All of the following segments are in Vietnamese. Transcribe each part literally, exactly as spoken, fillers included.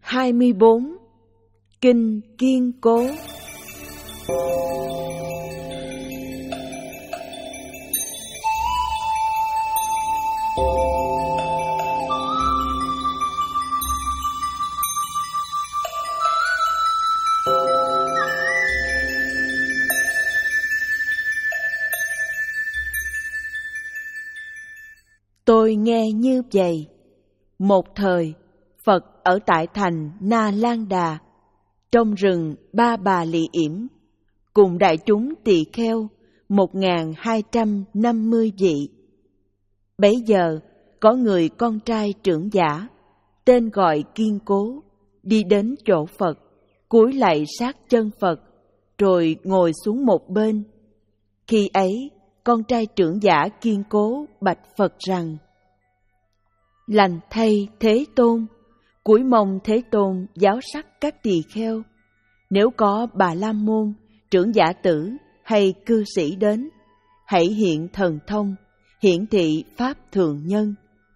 hai mươi bốn. Kinh kiên cố. Tôi nghe như vậy. Một thời, Phật ở tại thành Na Lan Đà, trong rừng Ba Bà Lì Yểm, cùng đại chúng tỳ kheo một nghìn hai trăm năm mươi vị. Bấy giờ, có người con trai trưởng giả, tên gọi Kiên Cố, đi đến chỗ Phật, cúi lạy sát chân Phật, rồi ngồi xuống một bên. Khi ấy, con trai trưởng giả Kiên Cố bạch Phật rằng: Lành thay Thế Tôn, cúi mong Thế Tôn giáo sắc các tỳ kheo. Nếu có Bà La Môn, trưởng giả tử hay cư sĩ đến, hãy hiện thần thông, hiển thị pháp thượng nhân.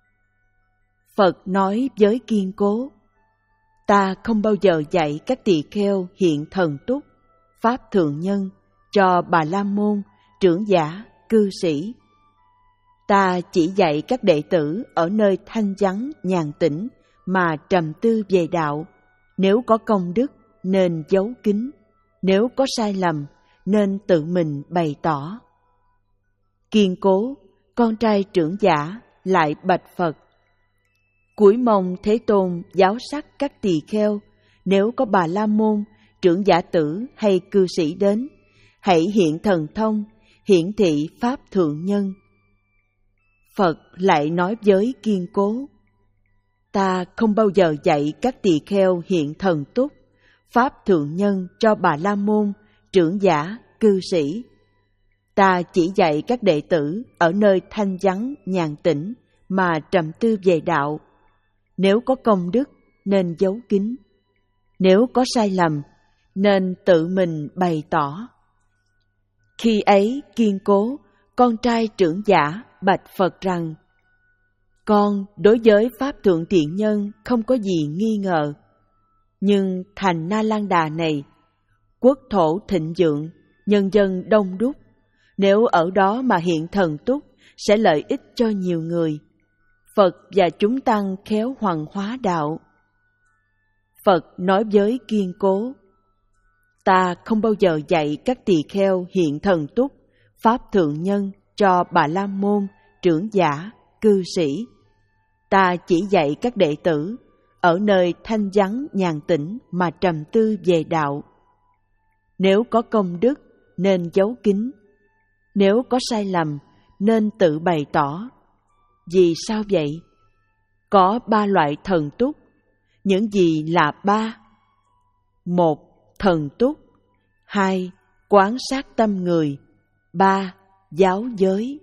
Phật nói với Kiên Cố: Ta không bao giờ dạy các tỳ kheo hiện thần túc, pháp thượng nhân cho Bà La Môn, trưởng giả, cư sĩ. Ta chỉ dạy các đệ tử ở nơi thanh vắng nhàn tĩnh mà trầm tư về đạo. Nếu có công đức nên giấu kín, nếu có sai lầm nên tự mình bày tỏ. Kiên Cố, con trai trưởng giả, lại bạch Phật: Cúi mong Thế Tôn giáo sắc các tỳ kheo. Nếu có Bà La Môn, trưởng giả tử hay cư sĩ đến, hãy hiện thần thông, hiển thị pháp thượng nhân. Phật lại nói với Kiên Cố: Ta không bao giờ dạy các tỳ kheo hiện thần túc, pháp thượng nhân cho Bà La Môn, trưởng giả, cư sĩ. Ta chỉ dạy các đệ tử ở nơi thanh vắng nhàn tĩnh mà trầm tư về đạo. Nếu có công đức nên giấu kín, nếu có sai lầm nên tự mình bày tỏ. Khi ấy Kiên Cố, con trai trưởng giả, bạch Phật rằng: Con đối với pháp thượng thiện nhân không có gì nghi ngờ. Nhưng thành Na Lan Đà này, quốc thổ thịnh vượng, nhân dân đông đúc, nếu ở đó mà hiện thần túc sẽ lợi ích cho nhiều người. Phật và chúng tăng khéo hoằng hóa đạo. Phật nói với Kiên Cố: Ta không bao giờ dạy các tỳ kheo hiện thần túc, pháp thượng nhân cho Bà La Môn, trưởng giả, cư sĩ. Ta chỉ dạy các đệ tử ở nơi thanh vắng nhàn tĩnh mà trầm tư về đạo. Nếu có công đức nên giấu kín, nếu có sai lầm nên tự bày tỏ. Vì sao vậy? Có ba loại thần túc. Những gì là ba? Một, thần túc. Hai, quán sát tâm người. Ba, giáo giới.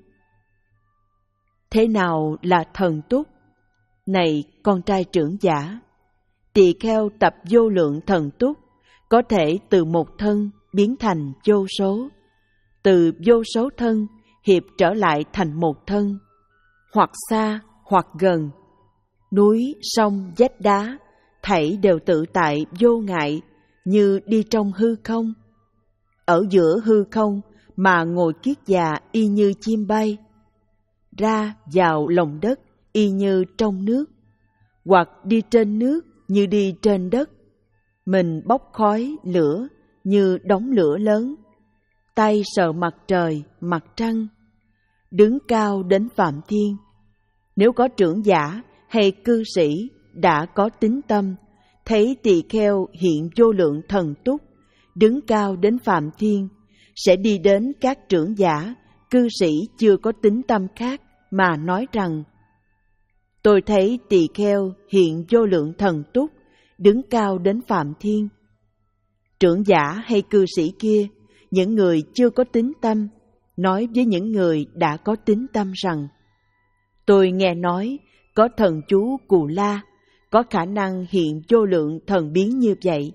Thế nào là thần túc? Này con trai trưởng giả, tỳ kheo tập vô lượng thần túc, có thể từ một thân biến thành vô số, từ vô số thân hiệp trở lại thành một thân, hoặc xa hoặc gần. Núi, sông, vách đá, thảy đều tự tại vô ngại, như đi trong hư không. Ở giữa hư không mà ngồi kiết già y như chim bay, ra vào lòng đất y như trong nước, hoặc đi trên nước như đi trên đất. Mình bốc khói lửa như đống lửa lớn, tay sờ mặt trời, mặt trăng, đứng cao đến phạm thiên. Nếu có trưởng giả hay cư sĩ đã có tín tâm, thấy tỳ kheo hiện vô lượng thần túc, đứng cao đến phạm thiên, sẽ đi đến các trưởng giả, cư sĩ chưa có tín tâm khác mà nói rằng: Tôi thấy tỳ kheo hiện vô lượng thần túc, đứng cao đến phạm thiên. Trưởng giả hay cư sĩ kia, những người chưa có tín tâm, nói với những người đã có tín tâm rằng: Tôi nghe nói có thần chú Cù La, có khả năng hiện vô lượng thần biến như vậy.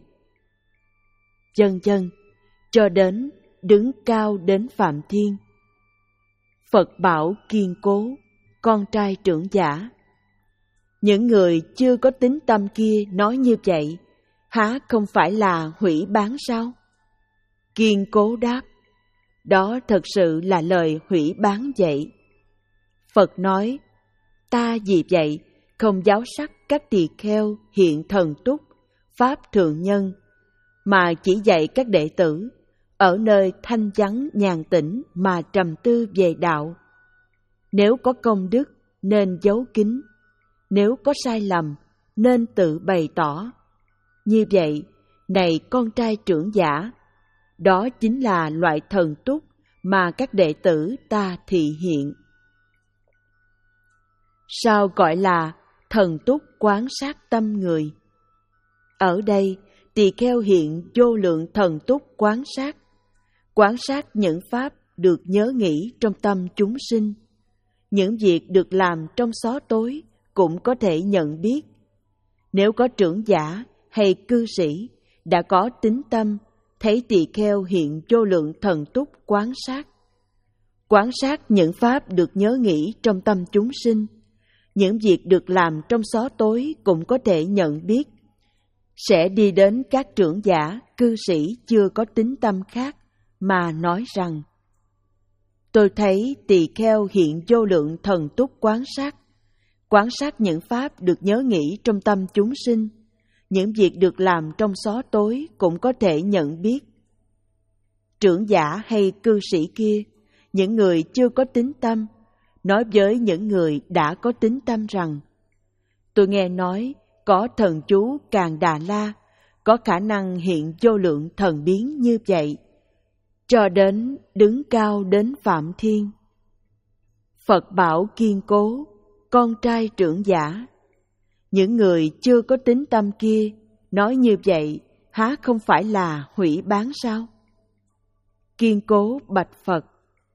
Vân vân, cho đến đứng cao đến phạm thiên. Phật bảo Kiên Cố, con trai trưởng giả: Những người chưa có tín tâm kia nói như vậy, há không phải là hủy bán sao? Kiên Cố đáp, đó thật sự là lời hủy bán vậy. Phật nói, ta vì vậy không giáo sắc các tỳ kheo hiện thần túc, pháp thượng nhân, mà chỉ dạy các đệ tử ở nơi thanh vắng nhàn tĩnh mà trầm tư về đạo. Nếu có công đức nên giấu kín, nếu có sai lầm nên tự bày tỏ. Như vậy, này con trai trưởng giả, đó chính là loại thần túc mà các đệ tử ta thị hiện. Sao gọi là thần túc quán sát tâm người? Ở đây, tỳ kheo hiện vô lượng thần túc quán sát, quán sát những pháp được nhớ nghĩ trong tâm chúng sinh, những việc được làm trong xó tối cũng có thể nhận biết. Nếu có trưởng giả hay cư sĩ đã có tín tâm, thấy tỳ kheo hiện vô lượng thần túc quán sát, quán sát những pháp được nhớ nghĩ trong tâm chúng sinh, những việc được làm trong xó tối cũng có thể nhận biết, sẽ đi đến các trưởng giả, cư sĩ chưa có tín tâm khác mà nói rằng: tôi thấy tỳ kheo hiện vô lượng thần túc quán sát, quán sát những pháp được nhớ nghĩ trong tâm chúng sinh, những việc được làm trong xó tối cũng có thể nhận biết. Trưởng giả hay cư sĩ kia, những người chưa có tín tâm, nói với những người đã có tín tâm rằng: tôi nghe nói có thần chú Càn Đà La có khả năng hiện vô lượng thần biến như vậy, cho đến đứng cao đến Phạm Thiên. Phật bảo Kiên Cố, con trai trưởng giả, những người chưa có tín tâm kia nói như vậy, há không phải là hủy bán sao? Kiên Cố bạch Phật,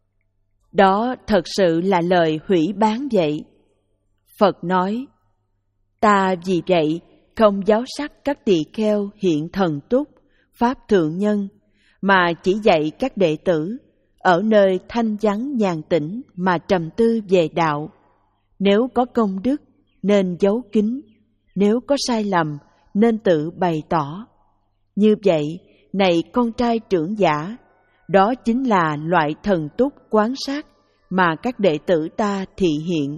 đó thật sự là lời hủy bán vậy. Phật nói, ta vì vậy không giáo sắc các tỳ kheo hiện thần túc, pháp thượng nhân, mà chỉ dạy các đệ tử ở nơi thanh vắng nhàn tĩnh mà trầm tư về đạo. Nếu có công đức nên giấu kín, nếu có sai lầm nên tự bày tỏ. Như vậy, này con trai trưởng giả, đó chính là loại thần túc quán sát mà các đệ tử ta thị hiện.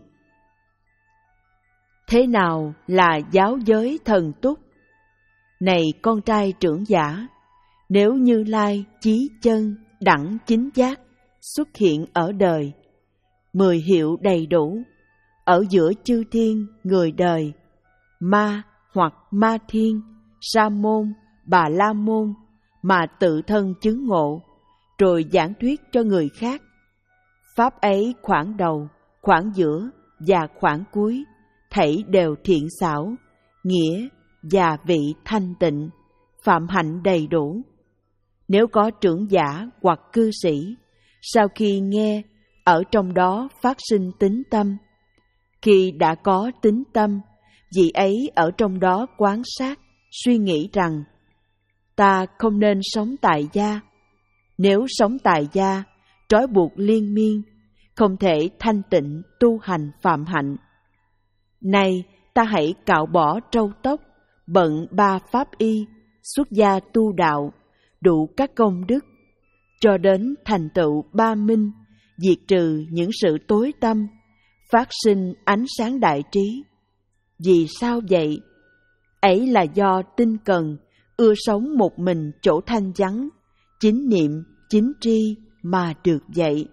Thế nào là giáo giới thần túc? Này con trai trưởng giả, nếu Như Lai chí chân đẳng chính giác xuất hiện ở đời, mười hiệu đầy đủ, ở giữa chư thiên người đời, ma hoặc ma thiên, sa môn, bà la môn, mà tự thân chứng ngộ, rồi giảng thuyết cho người khác. Pháp ấy khoảng đầu, khoảng giữa và khoảng cuối, thảy đều thiện xảo, nghĩa và vị thanh tịnh, phạm hạnh đầy đủ. Nếu có trưởng giả hoặc cư sĩ, sau khi nghe, ở trong đó phát sinh tín tâm. Khi đã có tín tâm, vị ấy ở trong đó quán sát, suy nghĩ rằng: ta không nên sống tại gia. Nếu sống tại gia, trói buộc liên miên, không thể thanh tịnh tu hành phạm hạnh. Nay ta hãy cạo bỏ trâu tóc, bận ba pháp y, xuất gia tu đạo, đủ các công đức, cho đến thành tựu ba minh, diệt trừ những sự tối tâm, phát sinh ánh sáng đại trí. Vì sao vậy? Ấy là do tinh cần, ưa sống một mình chỗ thanh vắng, chính niệm, chính tri mà được vậy.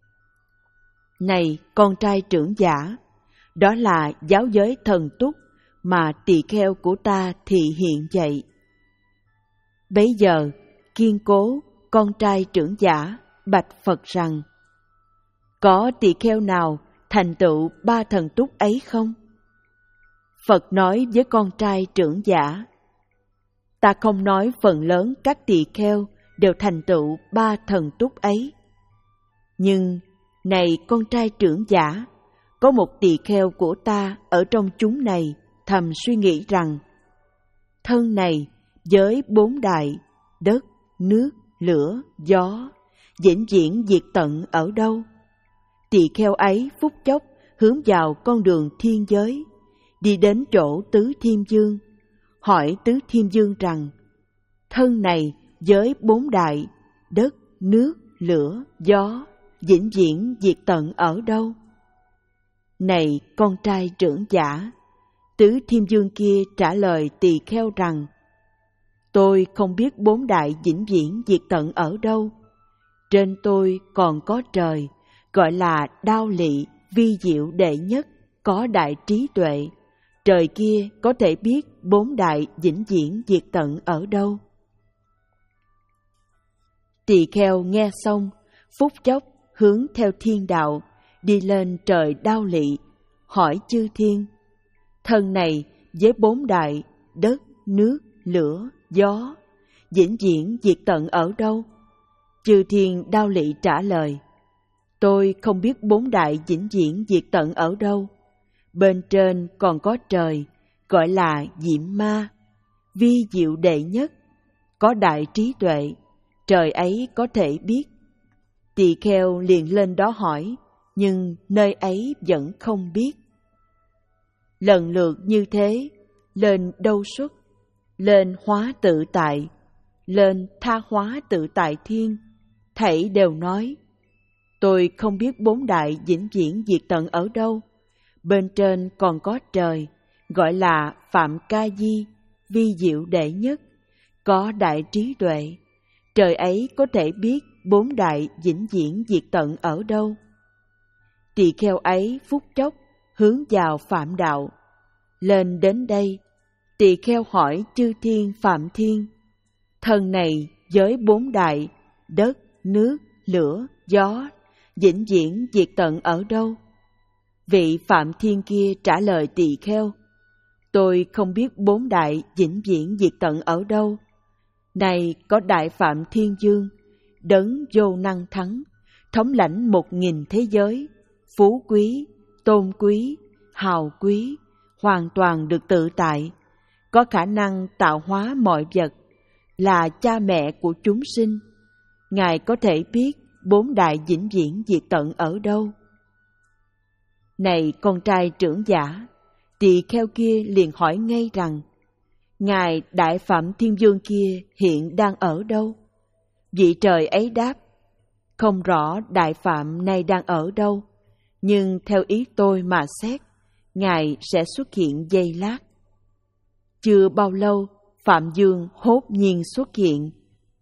Này con trai trưởng giả, đó là giáo giới thần túc mà tỳ kheo của ta thị hiện vậy. Bấy giờ, Kiên Cố, con trai trưởng giả, bạch Phật rằng: có tỳ kheo nào thành tựu ba thần túc ấy không? Phật nói với con trai trưởng giả: ta không nói phần lớn các tỳ kheo đều thành tựu ba thần túc ấy. Nhưng, này con trai trưởng giả, có một tỳ kheo của ta ở trong chúng này thầm suy nghĩ rằng: thân này với bốn đại, đất, nước, lửa, gió, vĩnh viễn diệt tận ở đâu? Tỳ kheo ấy phút chốc hướng vào con đường thiên giới, đi đến chỗ Tứ Thiên Dương, hỏi Tứ Thiên Dương rằng, thân này với bốn đại, đất, nước, lửa, gió, vĩnh viễn diệt tận ở đâu? Này con trai trưởng giả, Tứ Thiên Dương kia trả lời tỳ kheo rằng, tôi không biết bốn đại vĩnh viễn diệt tận ở đâu. Trên tôi còn có trời, gọi là Đao Lị, vi diệu đệ nhất, có đại trí tuệ. Trời kia có thể biết bốn đại vĩnh viễn diệt tận ở đâu. Tỳ kheo nghe xong, phút chốc hướng theo thiên đạo, đi lên trời Đao Lị, hỏi chư thiên, thân này với bốn đại, đất, nước, lửa, gió, vĩnh viễn diệt tận ở đâu? Chư thiên Đao Lị trả lời, tôi không biết bốn đại vĩnh viễn diệt tận ở đâu. Bên trên còn có trời, gọi là Diệm Ma, vi diệu đệ nhất, có đại trí tuệ, trời ấy có thể biết. Tỳ kheo liền lên đó hỏi, nhưng nơi ấy vẫn không biết. Lần lượt như thế, lên Đâu Xuất, lên Hóa Tự Tại, lên Tha Hóa Tự Tại Thiên, thảy đều nói, tôi không biết bốn đại vĩnh viễn diệt tận ở đâu. Bên trên còn có trời, gọi là Phạm Ca Di, vi diệu đệ nhất, có đại trí tuệ, trời ấy có thể biết bốn đại vĩnh viễn diệt tận ở đâu. Tỳ kheo ấy phút chốc hướng vào Phạm Đạo. Lên đến đây, tỳ kheo hỏi chư thiên Phạm Thiên, thân này với bốn đại, đất, nước, lửa, gió, vĩnh viễn diệt tận ở đâu? Vị Phạm Thiên kia trả lời tỳ kheo, tôi không biết bốn đại vĩnh viễn diệt tận ở đâu. Này có Đại Phạm Thiên Dương, đấng vô năng thắng, thống lãnh một nghìn thế giới, phú quý, tôn quý, hào quý, hoàn toàn được tự tại, có khả năng tạo hóa mọi vật, là cha mẹ của chúng sinh. Ngài có thể biết bốn đại vĩnh viễn diệt tận ở đâu? Này con trai trưởng giả, tỳ kheo kia liền hỏi ngay rằng, Ngài Đại Phạm Thiên Dương kia hiện đang ở đâu? Vị trời ấy đáp, không rõ Đại Phạm này đang ở đâu, nhưng theo ý tôi mà xét, Ngài sẽ xuất hiện giây lát. Chưa bao lâu, Phạm Dương hốt nhiên xuất hiện.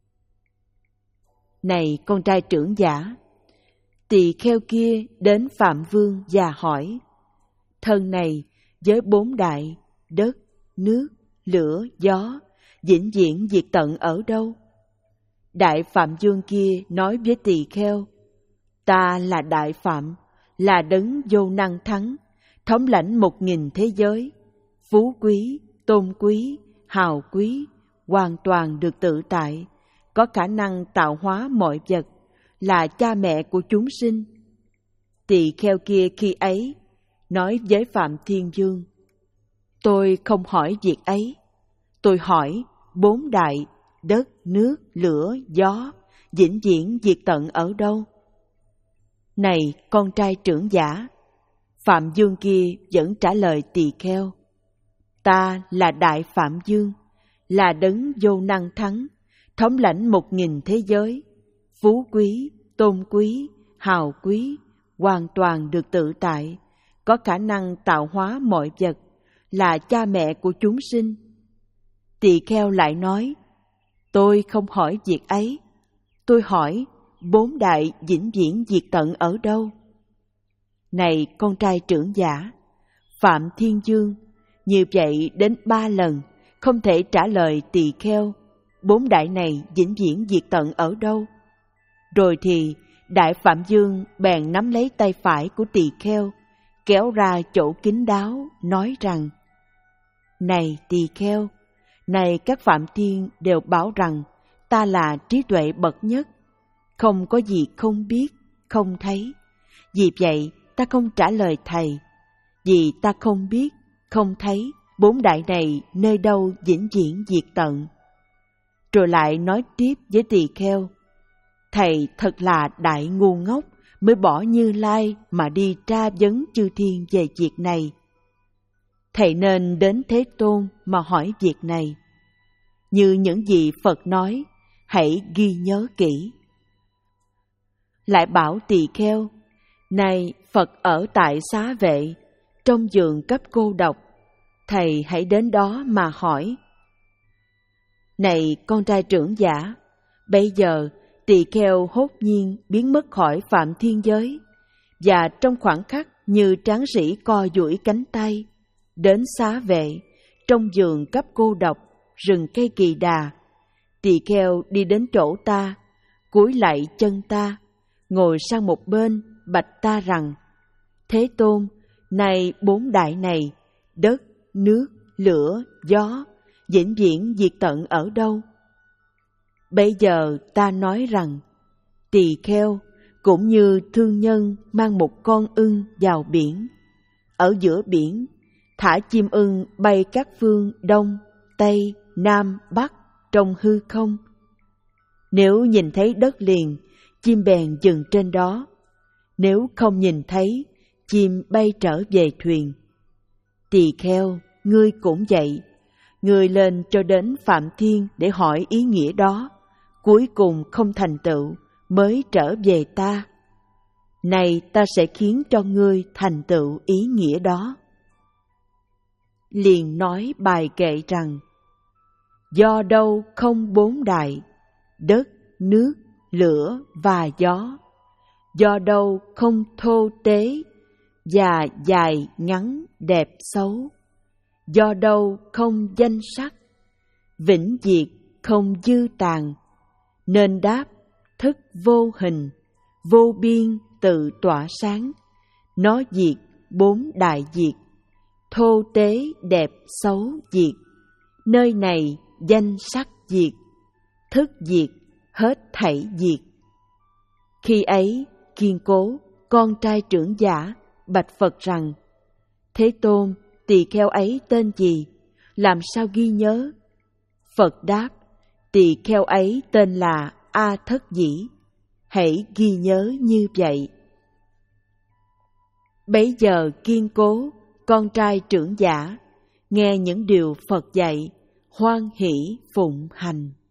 Này con trai trưởng giả, tỳ kheo kia đến Phạm Vương và hỏi, thân này với bốn đại, đất, nước, lửa, gió, vĩnh viễn diệt tận ở đâu? Đại Phạm Dương kia nói với tỳ kheo, ta là Đại Phạm, là đấng vô năng thắng, thống lãnh một nghìn thế giới, phú quý, tôn quý, hào quý, hoàn toàn được tự tại, có khả năng tạo hóa mọi vật, là cha mẹ của chúng sinh. Tỳ kheo kia khi ấy nói với Phạm Thiên Dương, tôi không hỏi việc ấy, tôi hỏi bốn đại, đất, nước, lửa, gió, vĩnh viễn diệt tận ở đâu? Này con trai trưởng giả, Phạm Dương kia vẫn trả lời tỳ kheo, ta là Đại Phạm Dương, là đấng vô năng thắng, thống lãnh một nghìn thế giới, phú quý, tôn quý, hào quý, hoàn toàn được tự tại, có khả năng tạo hóa mọi vật, là cha mẹ của chúng sinh. Tỳ kheo lại nói, tôi không hỏi việc ấy, tôi hỏi bốn đại vĩnh viễn diệt tận ở đâu? Này con trai trưởng giả, Phạm Thiên Dương như vậy đến ba lần không thể trả lời tỳ kheo bốn đại này vĩnh viễn diệt tận ở đâu. Rồi thì Đại Phạm Dương bèn nắm lấy tay phải của tỳ kheo, kéo ra chỗ kín đáo, nói rằng, này tỳ kheo, này các Phạm Thiên đều bảo rằng ta là trí tuệ bậc nhất, không có gì không biết, không thấy. Vì vậy ta không trả lời thầy, vì ta không biết, không thấy bốn đại này nơi đâu vĩnh viễn diệt tận. Rồi lại nói tiếp với tỳ kheo, thầy thật là đại ngu ngốc mới bỏ Như Lai mà đi tra vấn chư thiên về việc này. thầy nên đến Thế Tôn mà hỏi việc này. Như những gì Phật nói, hãy ghi nhớ kỹ. Lại bảo tỳ kheo, này Phật ở tại Xá Vệ, trong giường cấp cô độc, thầy hãy đến đó mà hỏi. Này con trai trưởng giả, bây giờ tỳ kheo hốt nhiên biến mất khỏi phạm thiên giới, và trong khoảng khắc như tráng sĩ co duỗi cánh tay, đến Xá Vệ, trong giường cấp cô độc, rừng cây kỳ đà, tỳ kheo đi đến chỗ ta, cúi lạy chân ta, ngồi sang một bên, bạch ta rằng: Thế Tôn, này bốn đại này, đất, nước, lửa, gió, vĩnh viễn diệt tận ở đâu? Bây giờ ta nói rằng, tỳ kheo cũng như thương nhân mang một con ưng vào biển, ở giữa biển thả chim ưng bay các phương Đông, Tây, Nam, Bắc trong hư không. Nếu nhìn thấy đất liền, chim bèn dừng trên đó. Nếu không nhìn thấy, chim bay trở về thuyền. Tỳ kheo, ngươi cũng vậy. Ngươi lên cho đến Phạm Thiên để hỏi ý nghĩa đó, cuối cùng không thành tựu, mới trở về ta. Này ta sẽ khiến cho ngươi thành tựu ý nghĩa đó. Liền nói bài kệ rằng: Do đâu không bốn đại, đất, nước, lửa và gió? Do đâu không thô tế, và dài ngắn đẹp xấu? Do đâu không danh sắc, vĩnh diệt không dư tàn? Nên đáp: thức vô hình, vô biên tự tỏa sáng. Nó diệt bốn đại diệt, thô tế đẹp xấu diệt. Nơi này danh sắc diệt, thức diệt, hết thảy diệt. Khi ấy, Kiên Cố, con trai trưởng giả, bạch Phật rằng: Thế Tôn, tỳ kheo ấy tên gì? Làm sao ghi nhớ? Phật đáp: Tỳ kheo ấy tên là A Thất Dĩ. Hãy ghi nhớ như vậy. Bấy giờ Kiên Cố, con trai trưởng giả, nghe những điều Phật dạy, hoan hỷ phụng hành.